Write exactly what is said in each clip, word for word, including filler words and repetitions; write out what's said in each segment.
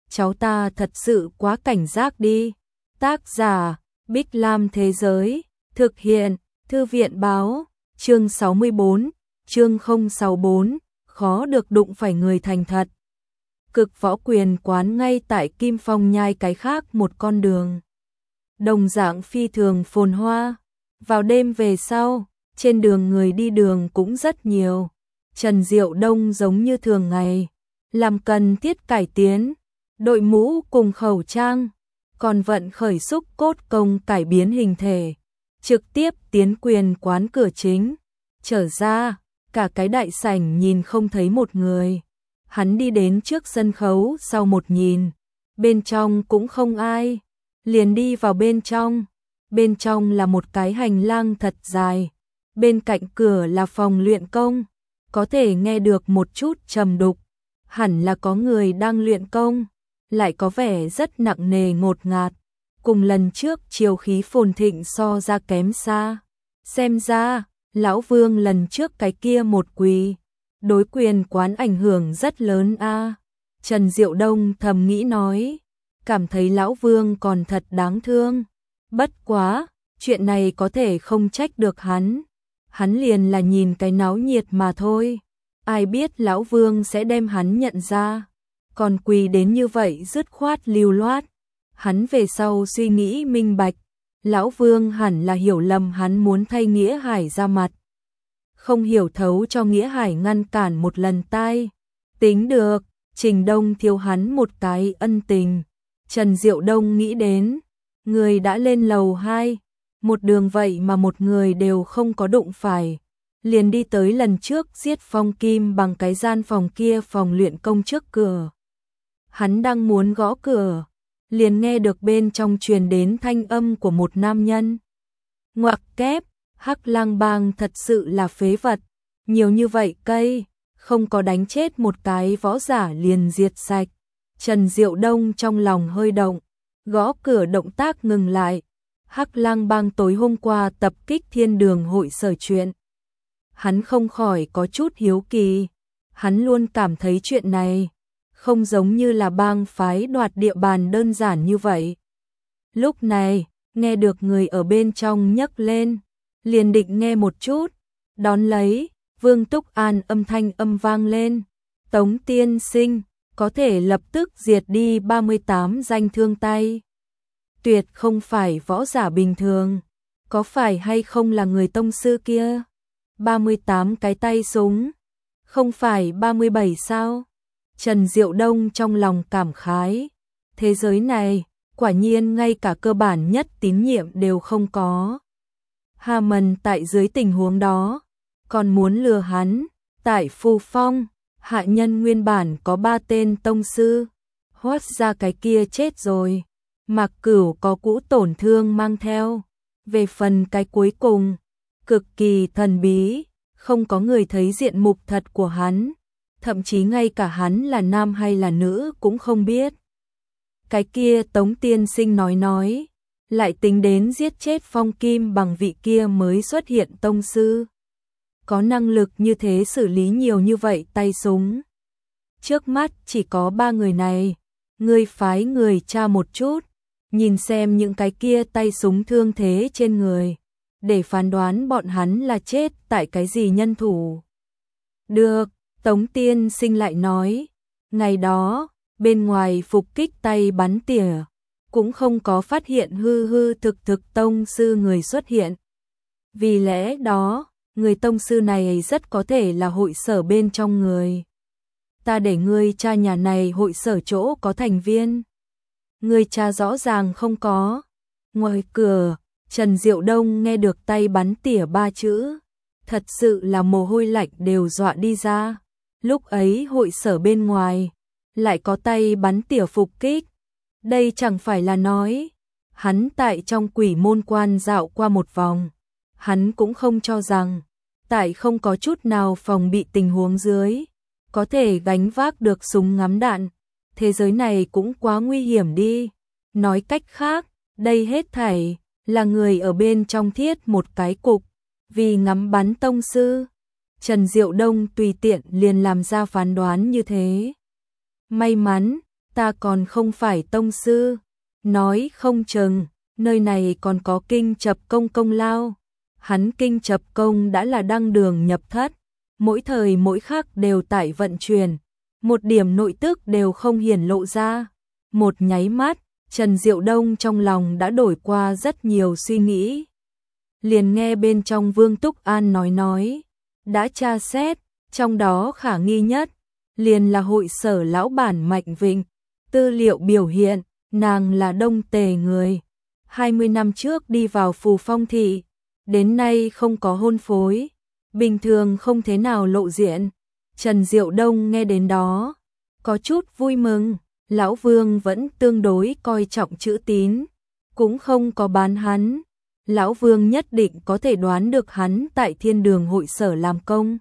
cháu ta thật sự quá cảnh giác đi. Tác giả, Bích Lam Thế Giới, thực hiện, Thư viện Báo, chương sáu mươi bốn, chương không sáu bốn, khó được đụng phải người thành thật. Cực Võ Quyền quán ngay tại Kim Phong Nhai cái khác một con đường. Đồng dạng phi thường phồn hoa, vào đêm về sau, trên đường người đi đường cũng rất nhiều. Trần Diệu Đông giống như thường ngày, làm cần thiết cải tiến, đội mũ cùng khẩu trang, còn vận khởi xúc cốt công cải biến hình thể, trực tiếp tiến quyền quán cửa chính, trở ra, cả cái đại sảnh nhìn không thấy một người. Hắn đi đến trước sân khấu sau một nhìn, bên trong cũng không ai, liền đi vào bên trong. Bên trong là một cái hành lang thật dài, bên cạnh cửa là phòng luyện công, có thể nghe được một chút trầm đục, hẳn là có người đang luyện công, lại có vẻ rất nặng nề ngột ngạt, cùng lần trước chiều khí phồn thịnh so ra kém xa. Xem ra, lão Vương lần trước cái kia một quỳ, đối quyền quán ảnh hưởng rất lớn a. Trần Diệu Đông thầm nghĩ nói, cảm thấy lão Vương còn thật đáng thương. Bất quá, chuyện này có thể không trách được hắn. Hắn liền là nhìn cái náo nhiệt mà thôi. Ai biết lão Vương sẽ đem hắn nhận ra. Còn quỳ đến như vậy dứt khoát lưu loát. Hắn về sau suy nghĩ minh bạch. Lão Vương hẳn là hiểu lầm hắn muốn thay Nghĩa Hải ra mặt. Không hiểu thấu cho Nghĩa Hải ngăn cản một lần tai. Tính được, Trình Đông thiếu hắn một cái ân tình. Trần Diệu Đông nghĩ đến. Người đã lên lầu hai, một đường vậy mà một người đều không có đụng phải, liền đi tới lần trước giết Phong Kim bằng cái gian phòng kia phòng luyện công trước cửa. Hắn đang muốn gõ cửa, liền nghe được bên trong truyền đến thanh âm của một nam nhân. Ngoặc kép, Hắc Lang Bang thật sự là phế vật, nhiều như vậy cây, không có đánh chết một cái võ giả liền diệt sạch. Trần Diệu Đông trong lòng hơi động. Gõ cửa động tác ngừng lại. Hắc Lang Bang tối hôm qua tập kích Thiên Đường hội sở chuyện. Hắn không khỏi có chút hiếu kỳ. Hắn luôn cảm thấy chuyện này không giống như là bang phái đoạt địa bàn đơn giản như vậy. Lúc này, nghe được người ở bên trong nhấc lên, liền định nghe một chút. Đón lấy, Vương Túc An âm thanh âm vang lên. Tống tiên sinh, có thể lập tức diệt đi ba mươi tám danh thương tay. Tuyệt không phải võ giả bình thường, có phải hay không là người tông sư kia? ba mươi tám cái tay súng, không phải ba mươi bảy sao? Trần Diệu Đông trong lòng cảm khái, thế giới này, quả nhiên ngay cả cơ bản nhất tín nhiệm đều không có. Hà Mần tại dưới tình huống đó, còn muốn lừa hắn, tại Phù Phong. Hạ nhân nguyên bản có ba tên tông sư, hóa ra cái kia chết rồi. Mạc Cửu có cũ tổn thương mang theo. Về phần cái cuối cùng, cực kỳ thần bí, không có người thấy diện mục thật của hắn, thậm chí ngay cả hắn là nam hay là nữ cũng không biết. Cái kia Tống tiên sinh nói nói, lại tính đến giết chết Phong Kim bằng vị kia mới xuất hiện tông sư. Có năng lực như thế xử lý nhiều như vậy tay súng. Trước mắt chỉ có ba người này, ngươi phái người tra một chút, nhìn xem những cái kia tay súng thương thế trên người, để phán đoán bọn hắn là chết tại cái gì nhân thủ. Được, Tống tiên sinh lại nói, ngày đó, bên ngoài phục kích tay bắn tỉa, cũng không có phát hiện hư hư thực thực tông sư người xuất hiện. Vì lẽ đó, người tông sư này rất có thể là hội sở bên trong người. Ta để ngươi tra nhà này hội sở chỗ có thành viên. Ngươi tra rõ ràng không có. Ngoài cửa, Trần Diệu Đông nghe được tay bắn tỉa ba chữ. Thật sự là mồ hôi lạnh đều dọa đi ra. Lúc ấy hội sở bên ngoài, lại có tay bắn tỉa phục kích. Đây chẳng phải là nói, hắn tại trong quỷ môn quan dạo qua một vòng. Hắn cũng không cho rằng, tại không có chút nào phòng bị tình huống dưới, có thể gánh vác được súng ngắm đạn. Thế giới này cũng quá nguy hiểm đi. Nói cách khác, đây hết thảy là người ở bên trong thiết một cái cục, vì ngắm bắn tông sư. Trần Diệu Đông tùy tiện liền làm ra phán đoán như thế. May mắn, ta còn không phải tông sư, nói không chừng, nơi này còn có kinh chập công công lao. Hắn kinh chập công đã là đăng đường nhập thất, mỗi thời mỗi khắc đều tại vận chuyển, một điểm nội tức đều không hiển lộ ra. Một nháy mắt, Trần Diệu Đông trong lòng đã đổi qua rất nhiều suy nghĩ. Liền nghe bên trong Vương Túc An nói nói, đã tra xét, trong đó khả nghi nhất, liền là hội sở lão bản Mạnh Vịnh, tư liệu biểu hiện, nàng là Đông Tề người, hai mươi năm trước đi vào Phù Phong thị, đến nay không có hôn phối, bình thường không thế nào lộ diện. Trần Diệu Đông nghe đến đó, có chút vui mừng, lão Vương vẫn tương đối coi trọng chữ tín, cũng không có bán hắn. Lão Vương nhất định có thể đoán được hắn tại Thiên Đường hội sở làm công.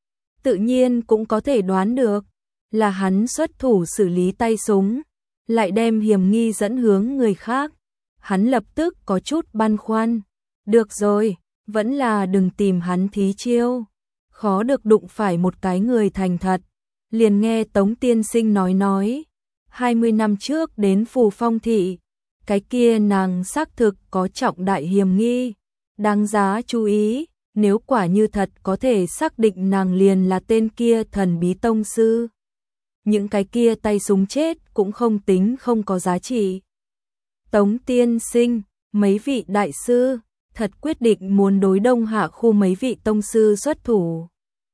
Tự nhiên cũng có thể đoán được là hắn xuất thủ xử lý tay súng, lại đem hiểm nghi dẫn hướng người khác. Hắn lập tức có chút băn khoăn. Được rồi, vẫn là đừng tìm hắn thí chiêu. Khó được đụng phải một cái người thành thật. Liền nghe Tống tiên sinh nói nói, hai mươi năm trước đến Phù Phong thị, cái kia nàng xác thực có trọng đại hiểm nghi, đáng giá chú ý, nếu quả như thật có thể xác định nàng liền là tên kia thần bí tông sư. Những cái kia tay súng chết cũng không tính không có giá trị. Tống tiên sinh, mấy vị đại sư, thật quyết định muốn đối Đông Hạ khu mấy vị tông sư xuất thủ.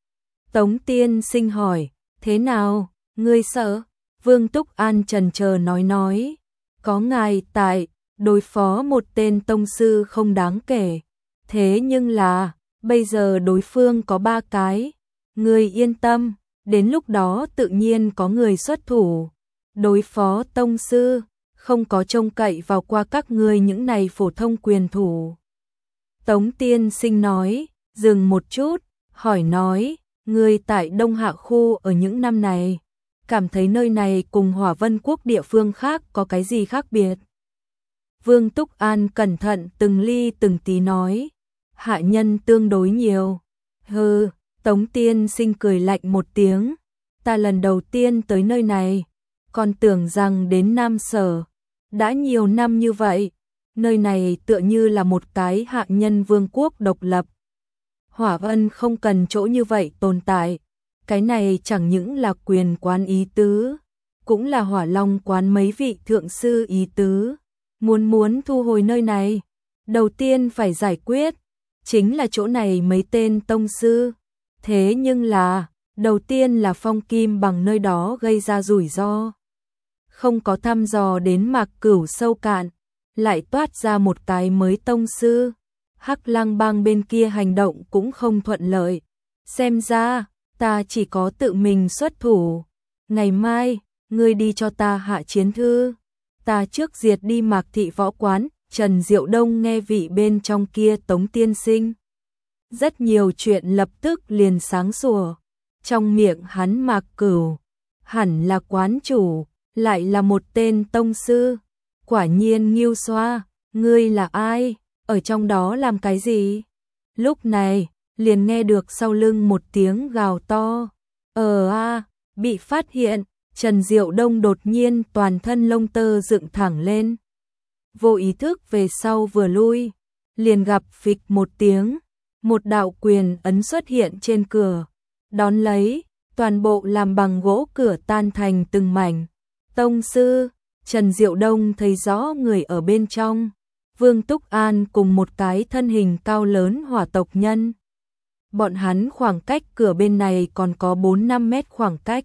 Tống tiên sinh hỏi, thế nào, ngươi sợ? Vương Túc An trần chờ nói nói, có ngài tại, đối phó một tên tông sư không đáng kể. Thế nhưng là, bây giờ đối phương có ba cái. Ngươi yên tâm, đến lúc đó tự nhiên có người xuất thủ. Đối phó tông sư, không có trông cậy vào qua các ngươi những này phổ thông quyền thủ. Tống tiên sinh nói, dừng một chút, hỏi nói, ngươi tại Đông Hạ khu ở những năm này, cảm thấy nơi này cùng Hỏa Vân Quốc địa phương khác có cái gì khác biệt? Vương Túc An cẩn thận từng ly từng tí nói, hạ nhân tương đối nhiều. Hừ, Tống tiên sinh cười lạnh một tiếng, ta lần đầu tiên tới nơi này, còn tưởng rằng đến Nam Sở, đã nhiều năm như vậy, nơi này tựa như là một cái hạ nhân vương quốc độc lập. Hỏa Vân không cần chỗ như vậy tồn tại, cái này chẳng những là quyền quán ý tứ, cũng là Hỏa Long quán mấy vị thượng sư ý tứ. Muốn muốn thu hồi nơi này, đầu tiên phải giải quyết, chính là chỗ này mấy tên tông sư. Thế nhưng là, đầu tiên là Phong Kim Bằng nơi đó gây ra rủi ro. Không có thăm dò đến Mạc Cửu sâu cạn, lại toát ra một cái mới tông sư. Hắc Lăng Bang bên kia hành động cũng không thuận lợi. Xem ra, ta chỉ có tự mình xuất thủ. Ngày mai, ngươi đi cho ta hạ chiến thư. Ta trước diệt đi Mạc thị võ quán. Trần Diệu Đông nghe vị bên trong kia Tống tiên sinh. Rất nhiều chuyện lập tức liền sáng sủa. Trong miệng hắn Mạc Cửu, hẳn là quán chủ, lại là một tên tông sư. Quả nhiên Ngưu Xoa, ngươi là ai? Ở trong đó làm cái gì? Lúc này, liền nghe được sau lưng một tiếng gào to. Ờ a, bị phát hiện, Trần Diệu Đông đột nhiên toàn thân lông tơ dựng thẳng lên. Vô ý thức về sau vừa lui, liền gặp phịch một tiếng, một đạo quyền ấn xuất hiện trên cửa. Đón lấy, toàn bộ làm bằng gỗ cửa tan thành từng mảnh. Tông sư, Trần Diệu Đông thấy rõ người ở bên trong. Vương Túc An cùng một cái thân hình cao lớn hỏa tộc nhân. Bọn hắn khoảng cách cửa bên này còn có bốn năm mét khoảng cách.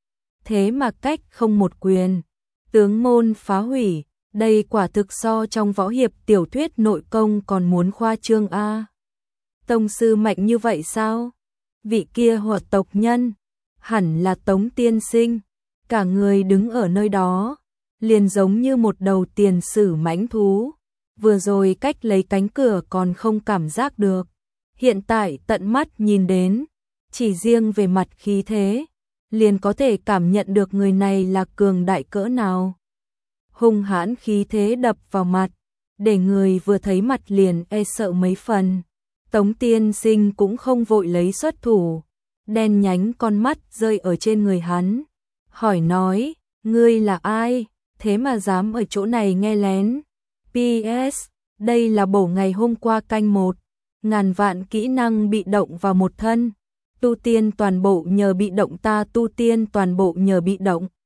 Thế mà cách không một quyền, tướng môn phá hủy, đây quả thực so trong võ hiệp tiểu thuyết nội công còn muốn khoa trương a. Tông sư mạnh như vậy sao? Vị kia hỏa tộc nhân, hẳn là Tống tiên sinh, cả người đứng ở nơi đó, liền giống như một đầu tiền sử mãnh thú. Vừa rồi cách lấy cánh cửa còn không cảm giác được, hiện tại tận mắt nhìn đến, chỉ riêng về mặt khí thế, liền có thể cảm nhận được người này là cường đại cỡ nào. Hung hãn khí thế đập vào mặt, để người vừa thấy mặt liền e sợ mấy phần. Tống tiên sinh cũng không vội lấy xuất thủ, đen nhánh con mắt rơi ở trên người hắn, hỏi nói, Ngươi là ai, thế mà dám ở chỗ này nghe lén. pê ét. Đây là bổ ngày hôm qua canh một. Ngàn vạn kỹ năng bị động vào một thân. Tu tiên toàn bộ nhờ bị động ta tu tiên toàn bộ nhờ bị động.